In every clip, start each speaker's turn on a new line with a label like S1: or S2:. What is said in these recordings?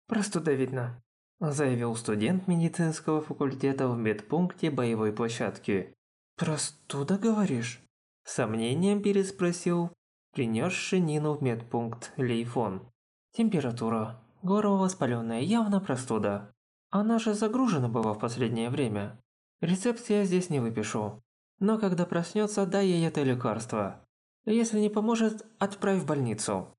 S1: «Простуда видно», – заявил студент медицинского факультета в медпункте боевой площадки. «Простуда, говоришь?» – сомнением переспросил принесший Нину в медпункт Лейфон. «Температура. Горло воспаленное, явно простуда. Она же загружена была в последнее время. Рецепт я здесь не выпишу. Но когда проснется, дай ей это лекарство. Если не поможет, отправь в больницу».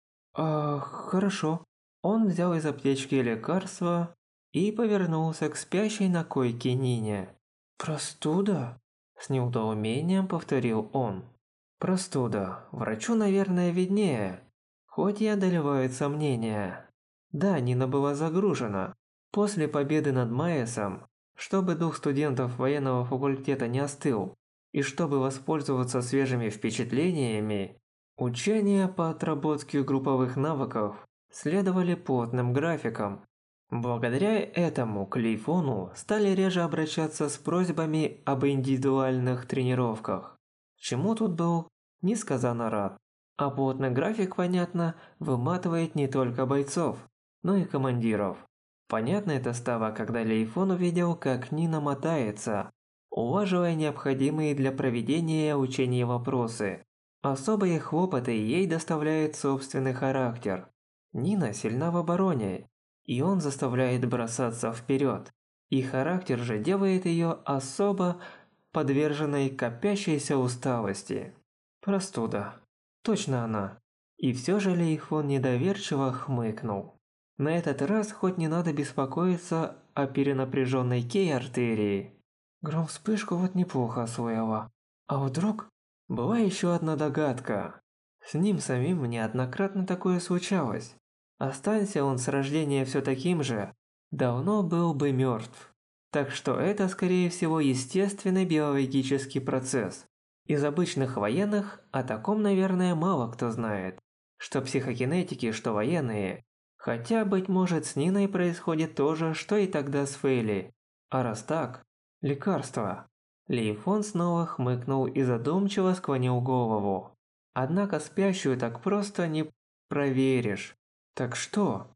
S1: Хорошо». Он взял из аптечки лекарство и повернулся к спящей на койке Нине. «Простуда?» – с недоумением повторил он. «Простуда. Врачу, наверное, виднее. Хоть и одолевают сомнения». Да, Нина была загружена. После победы над Майесом, чтобы дух студентов военного факультета не остыл, и чтобы воспользоваться свежими впечатлениями, учения по отработке групповых навыков следовали плотным графикам. Благодаря этому к Лейфону стали реже обращаться с просьбами об индивидуальных тренировках. Чему тут был несказанно рад. А плотный график, понятно, выматывает не только бойцов, но и командиров. Понятно это стало, когда Лейфон увидел, как Нина мотается, улаживая необходимые для проведения учения вопросы. Особые хлопоты ей доставляет собственный характер. Нина сильна в обороне, и он заставляет бросаться вперед. И характер же делает ее особо подверженной копящейся усталости. Простуда. Точно она. И все же Лейфон недоверчиво хмыкнул. На этот раз хоть не надо беспокоиться о перенапряженной кей-артерии. Гром-вспышку вот неплохо освоила. А вдруг? Была еще одна догадка. С ним самим неоднократно такое случалось. Останься он с рождения все таким же, давно был бы мертв. Так что это, скорее всего, естественный биологический процесс. Из обычных военных о таком, наверное, мало кто знает. Что психокинетики, что военные. Хотя, быть может, с Ниной происходит то же, что и тогда с Фейли. А раз так, лекарство. Лейфон снова хмыкнул и задумчиво склонил голову. Однако спящую так просто не проверишь. Так что?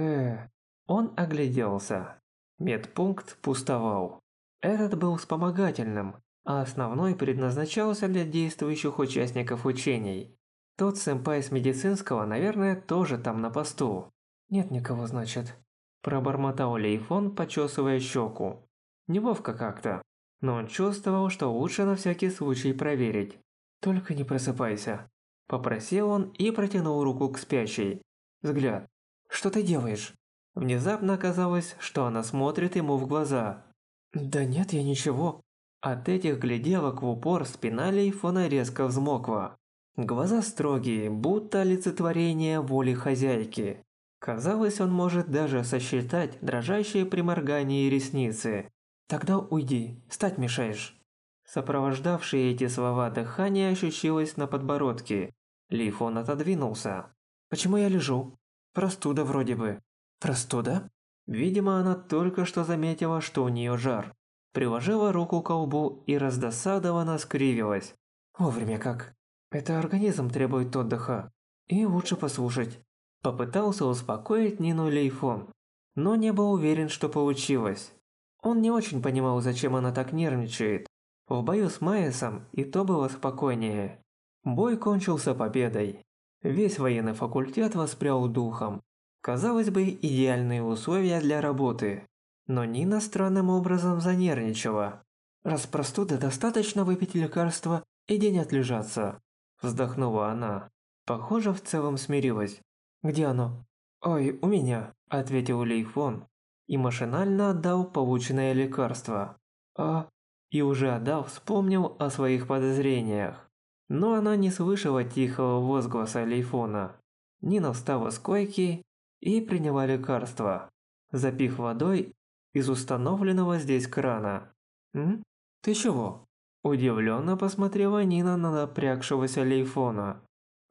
S1: Он огляделся. Медпункт пустовал. Этот был вспомогательным, а основной предназначался для действующих участников учений. Тот сэмпай с медицинского, наверное, тоже там на посту. Нет никого, значит. Пробормотал Лейфон, почесывая щеку. Неловко как-то, но он чувствовал, что лучше на всякий случай проверить. Только не просыпайся. Попросил он и протянул руку к спящей. Взгляд. Что ты делаешь? Внезапно оказалось, что она смотрит ему в глаза. Да нет, я ничего. От этих гляделок в упор спина Лейфона резко взмокла. Глаза строгие, будто олицетворение воли хозяйки. Казалось, он может даже сосчитать дрожащие при моргании ресницы. «Тогда уйди, встать мешаешь». Сопровождавшее эти слова дыхание ощущалось на подбородке. Лейфон отодвинулся. «Почему я лежу? Простуда вроде бы». «Простуда?» Видимо, она только что заметила, что у нее жар. Приложила руку к лбу и раздосадованно скривилась. Вовремя как. Это организм требует отдыха. И лучше послушать. Попытался успокоить Нину Лейфон, но не был уверен, что получилось. Он не очень понимал, зачем она так нервничает. В бою с Майесом и то было спокойнее. Бой кончился победой. Весь военный факультет воспрял духом. Казалось бы, идеальные условия для работы. Но Нина странным образом занервничала. «Раз простуда, достаточно выпить лекарства и день отлежаться», – вздохнула она. Похоже, в целом смирилась. «Где оно?» «Ой, у меня», – ответил Лейфон и машинально отдал полученное лекарство. И уже отдав, вспомнил о своих подозрениях. Но она не слышала тихого возгласа Лейфона. Нина встала с койки и приняла лекарство, запив водой из установленного здесь крана. Ты чего?» Удивленно посмотрела Нина на напрягшегося Лейфона.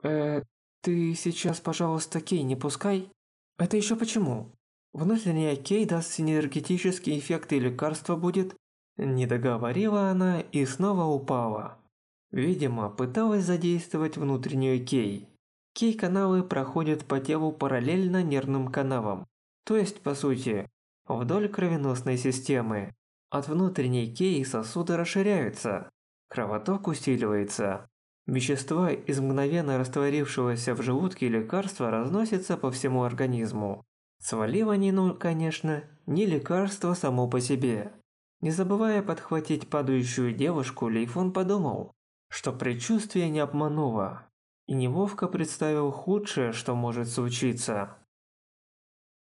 S1: Ты сейчас, пожалуйста, Кей не пускай. Это еще почему? Внутренняя Кей даст синергетический эффект и лекарство будет. Не договорила она и снова упала. Видимо, пыталась задействовать внутреннюю Кей. Кей-каналы проходят по телу параллельно нервным каналам. То есть, по сути, вдоль кровеносной системы. От внутренней кеи сосуды расширяются, кровоток усиливается. Вещества из мгновенно растворившегося в желудке лекарства разносятся по всему организму. Сваливание, ну, конечно, не лекарство само по себе. Не забывая подхватить падающую девушку, Лейфун подумал, что предчувствие не обмануло, и неловко представил худшее, что может случиться.